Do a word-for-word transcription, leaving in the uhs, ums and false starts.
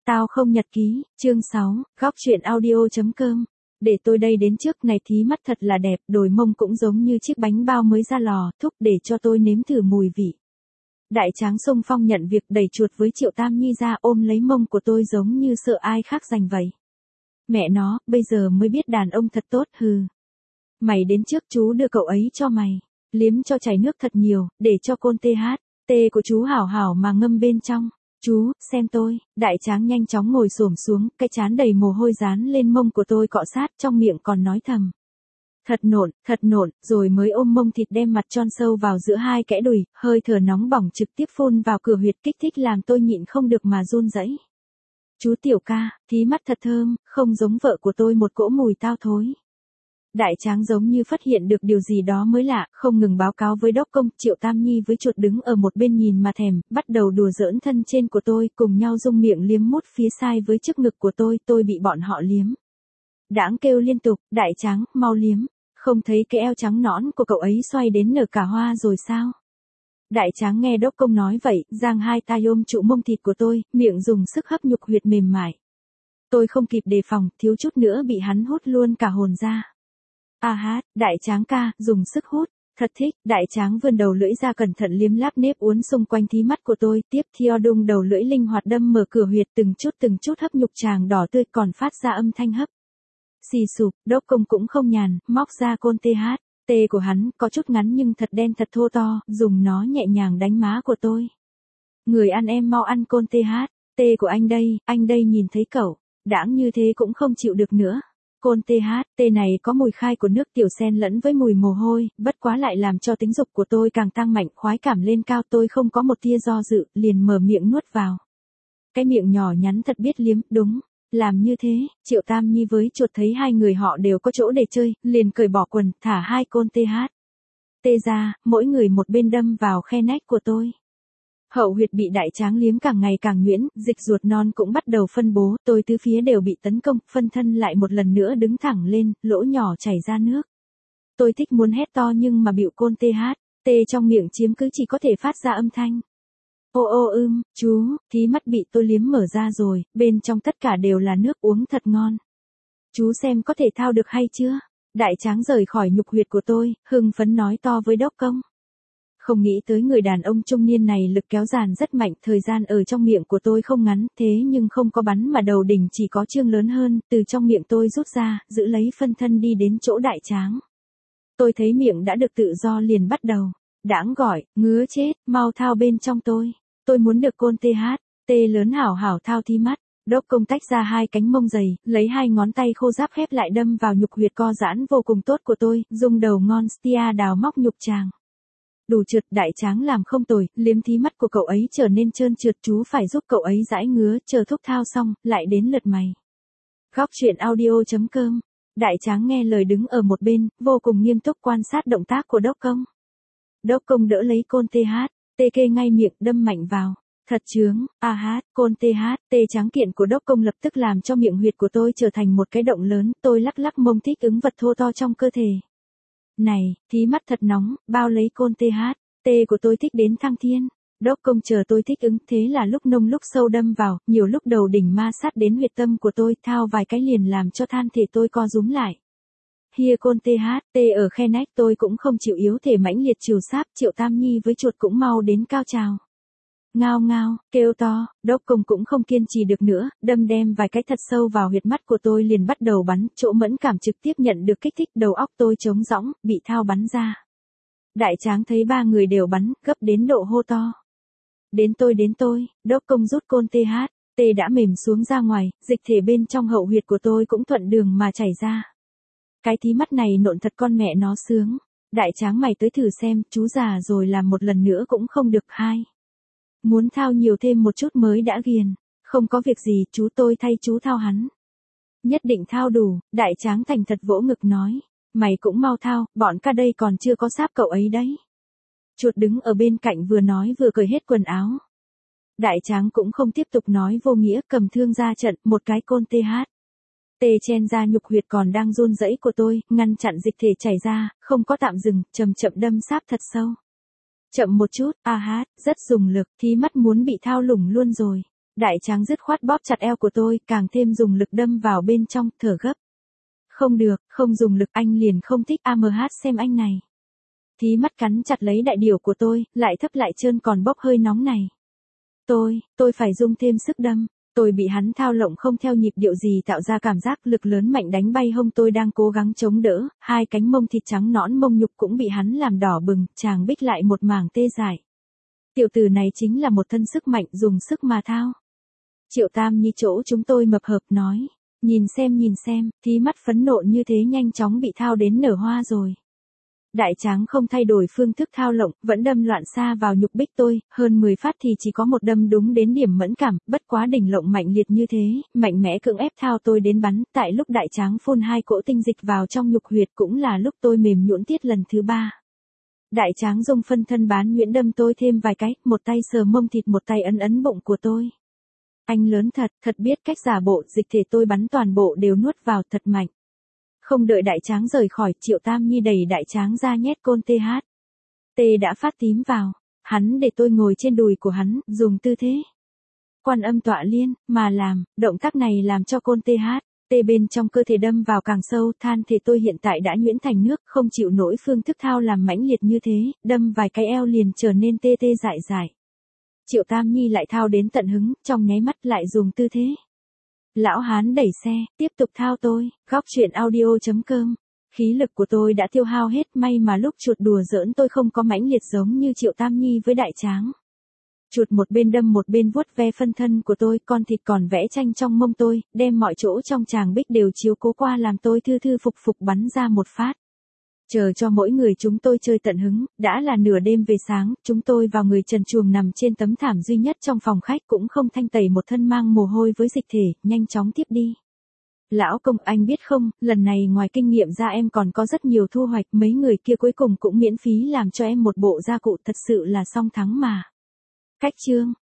Tao không nhật ký, chương sáu, góc truyện audio.com. Để tôi đây đến trước này thí mắt thật là đẹp, đồi mông cũng giống như chiếc bánh bao mới ra lò, thúc để cho tôi nếm thử mùi vị. Đại tráng xung phong nhận việc đẩy chuột với Triệu Tam Nhi ra ôm lấy mông của tôi giống như sợ ai khác giành vậy. Mẹ nó, bây giờ mới biết đàn ông thật tốt, hừ. Mày đến trước chú đưa cậu ấy cho mày, liếm cho chảy nước thật nhiều, để cho côn tê hát, tê của chú hảo hảo mà ngâm bên trong. Chú, xem tôi, đại tráng nhanh chóng ngồi xổm xuống, cái trán đầy mồ hôi dán lên mông của tôi cọ sát, trong miệng còn nói thầm. Thật nộn, thật nộn, rồi mới ôm mông thịt đem mặt tròn sâu vào giữa hai kẽ đùi, hơi thở nóng bỏng trực tiếp phun vào cửa huyệt kích thích làm tôi nhịn không được mà run rẩy. Chú tiểu ca, thí mắt thật thơm, không giống vợ của tôi một cỗ mùi tao thối. Đại tráng giống như phát hiện được điều gì đó mới lạ, không ngừng báo cáo với đốc công. Triệu Tam Nhi với chuột đứng ở một bên nhìn mà thèm, bắt đầu đùa giỡn thân trên của tôi, cùng nhau rung miệng liếm mút phía sai với trước ngực của tôi, tôi bị bọn họ liếm. Đãng kêu liên tục, đại tráng, mau liếm, không thấy cái eo trắng nõn của cậu ấy xoay đến nở cả hoa rồi sao? Đại tráng nghe đốc công nói vậy, giang hai tay ôm trụ mông thịt của tôi, miệng dùng sức hấp nhục huyệt mềm mại. Tôi không kịp đề phòng, thiếu chút nữa bị hắn hút luôn cả hồn ra. A hát, đại tráng ca, dùng sức hút, thật thích, đại tráng vươn đầu lưỡi ra cẩn thận liếm láp nếp uốn xung quanh thí mắt của tôi, tiếp theo đung đầu lưỡi linh hoạt đâm mở cửa huyệt từng chút từng chút hấp nhục tràng đỏ tươi còn phát ra âm thanh hấp. Xì sụp, đốc công cũng không nhàn, móc ra côn tê hát, tê của hắn, có chút ngắn nhưng thật đen thật thô to, dùng nó nhẹ nhàng đánh má của tôi. Người ăn em mau ăn côn tê hát, tê của anh đây, anh đây nhìn thấy cậu, đãng như thế cũng không chịu được nữa. Côn tê hát, tê này có mùi khai của nước tiểu xen lẫn với mùi mồ hôi, bất quá lại làm cho tính dục của tôi càng tăng mạnh, khoái cảm lên cao, tôi không có một tia do dự, liền mở miệng nuốt vào. Cái miệng nhỏ nhắn thật biết liếm, đúng, làm như thế, Triệu Tam Nhi với chuột thấy hai người họ đều có chỗ để chơi, liền cởi bỏ quần, thả hai côn tê hát. Tê ra, mỗi người một bên đâm vào khe nách của tôi. Hậu huyệt bị đại tráng liếm càng ngày càng nhuyễn, dịch ruột non cũng bắt đầu phân bố, tôi tứ phía đều bị tấn công, phân thân lại một lần nữa đứng thẳng lên, lỗ nhỏ chảy ra nước. Tôi thích muốn hét to nhưng mà bịu côn tê hát, tê trong miệng chiếm cứ chỉ có thể phát ra âm thanh. Ô ô ưm, chú, thí mắt bị tôi liếm mở ra rồi, bên trong tất cả đều là nước uống thật ngon. Chú xem có thể thao được hay chưa? Đại tráng rời khỏi nhục huyệt của tôi, hưng phấn nói to với đốc công. Không nghĩ tới người đàn ông trung niên này lực kéo dàn rất mạnh, thời gian ở trong miệng của tôi không ngắn, thế nhưng không có bắn mà đầu đỉnh chỉ có trương lớn hơn, từ trong miệng tôi rút ra, giữ lấy phân thân đi đến chỗ đại tráng. Tôi thấy miệng đã được tự do liền bắt đầu, đãng gọi, ngứa chết, mau thao bên trong tôi, tôi muốn được côn tê hát, tê lớn hảo hảo thao thí mắt. Đốc công tách ra hai cánh mông dày, lấy hai ngón tay khô ráp khép lại đâm vào nhục huyệt co giãn vô cùng tốt của tôi, dùng đầu ngon stia đào móc nhục tràng. Đủ trượt, đại tráng làm không tồi, liếm thí mắt của cậu ấy trở nên trơn trượt, chú phải giúp cậu ấy giãi ngứa, chờ thúc thao xong, lại đến lượt mày. Góc truyện audio.com. Đại tráng nghe lời đứng ở một bên, vô cùng nghiêm túc quan sát động tác của đốc công. Đốc công đỡ lấy côn tê hát, tê kê ngay miệng, đâm mạnh vào. Thật chướng, a hát, côn tê hát, tê tráng kiện của đốc công lập tức làm cho miệng huyệt của tôi trở thành một cái động lớn, tôi lắc lắc mông thích ứng vật thô to trong cơ thể. Này, thí mắt thật nóng, bao lấy côn tê hát, tê của tôi thích đến thăng thiên. Đốc công chờ tôi thích ứng, thế là lúc nông lúc sâu đâm vào, nhiều lúc đầu đỉnh ma sát đến huyệt tâm của tôi, thao vài cái liền làm cho than thể tôi co rúm lại. Hia côn tê hát, tê ở khe nách tôi cũng không chịu yếu thể mãnh liệt chiều sáp, Triệu Tam Nhi với chuột cũng mau đến cao trào. Ngao ngao, kêu to, đốc công cũng không kiên trì được nữa, đâm đem vài cái thật sâu vào huyệt mắt của tôi liền bắt đầu bắn, chỗ mẫn cảm trực tiếp nhận được kích thích, đầu óc tôi trống rỗng, bị thao bắn ra. Đại tráng thấy ba người đều bắn, gấp đến độ hô to. Đến tôi đến tôi, đốc công rút côn tê hát, tê đã mềm xuống ra ngoài, dịch thể bên trong hậu huyệt của tôi cũng thuận đường mà chảy ra. Cái thí mắt này nộn thật con mẹ nó sướng. Đại tráng mày tới thử xem, chú già rồi làm một lần nữa cũng không được hai. Muốn thao nhiều thêm một chút mới đã ghiền, không có việc gì, chú tôi thay chú thao hắn. Nhất định thao đủ, đại tráng thành thật vỗ ngực nói, mày cũng mau thao, bọn ca đây còn chưa có sáp cậu ấy đấy. Chuột đứng ở bên cạnh vừa nói vừa cởi hết quần áo. Đại tráng cũng không tiếp tục nói vô nghĩa, cầm thương ra trận, một cái côn tê hát. Tê chen ra nhục huyệt còn đang run rẩy của tôi, ngăn chặn dịch thể chảy ra, không có tạm dừng, chậm chậm đâm sáp thật sâu. Chậm một chút, a hát, rất dùng lực, thí mắt muốn bị thao lủng luôn rồi. Đại tráng dứt khoát bóp chặt eo của tôi, càng thêm dùng lực đâm vào bên trong, thở gấp. Không được, không dùng lực, anh liền không thích a em hát xem anh này. Thí mắt cắn chặt lấy đại điểu của tôi, lại thấp lại trơn còn bốc hơi nóng này. Tôi, tôi phải dùng thêm sức đâm. Tôi bị hắn thao lộng không theo nhịp điệu gì tạo ra cảm giác lực lớn mạnh đánh bay hông tôi đang cố gắng chống đỡ, hai cánh mông thịt trắng nõn mông nhục cũng bị hắn làm đỏ bừng, chàng bích lại một mảng tê dại. Tiểu tử này chính là một thân sức mạnh dùng sức mà thao. Triệu Tam Nhi chỗ chúng tôi mập hợp nói, nhìn xem nhìn xem, thí mắt phẫn nộ như thế nhanh chóng bị thao đến nở hoa rồi. Đại tráng không thay đổi phương thức thao lộng, vẫn đâm loạn xa vào nhục bích tôi, hơn mười phát thì chỉ có một đâm đúng đến điểm mẫn cảm, bất quá đỉnh lộng mạnh liệt như thế, mạnh mẽ cưỡng ép thao tôi đến bắn, tại lúc đại tráng phun hai cỗ tinh dịch vào trong nhục huyệt cũng là lúc tôi mềm nhũn tiết lần thứ ba. Đại tráng dùng phân thân bán nhuyễn đâm tôi thêm vài cái, một tay sờ mông thịt một tay ấn ấn bụng của tôi. Anh lớn thật, thật biết cách giả bộ, dịch thể tôi bắn toàn bộ đều nuốt vào thật mạnh. Không đợi đại tráng rời khỏi, Triệu Tam Nhi đẩy đại tráng ra nhét côn tê hát. Tê đã phát tím vào, hắn để tôi ngồi trên đùi của hắn, dùng tư thế Quan Âm tọa liên, mà làm, động tác này làm cho côn tê hát. Tê bên trong cơ thể đâm vào càng sâu, than thể tôi hiện tại đã nhuyễn thành nước, không chịu nổi phương thức thao làm mãnh liệt như thế, đâm vài cái eo liền trở nên tê tê dại dại. Triệu Tam Nhi lại thao đến tận hứng, trong nháy mắt lại dùng tư thế lão hán đẩy xe, tiếp tục thao tôi, góc truyện audio chấm com. Khí lực của tôi đã tiêu hao hết, may mà lúc chuột đùa giỡn tôi không có mãnh liệt giống như Triệu Tam Nhi với đại tráng. Chuột một bên đâm một bên vuốt ve phân thân của tôi, con thịt còn vẽ tranh trong mông tôi, đem mọi chỗ trong tràng bích đều chiếu cố qua làm tôi thư thư phục phục bắn ra một phát. Chờ cho mỗi người chúng tôi chơi tận hứng, đã là nửa đêm về sáng, chúng tôi vào người trần truồng nằm trên tấm thảm duy nhất trong phòng khách cũng không thanh tẩy một thân mang mồ hôi với dịch thể, nhanh chóng tiếp đi. Lão công, anh biết không, lần này ngoài kinh nghiệm ra em còn có rất nhiều thu hoạch, mấy người kia cuối cùng cũng miễn phí làm cho em một bộ gia cụ, thật sự là song thắng mà. Cách chương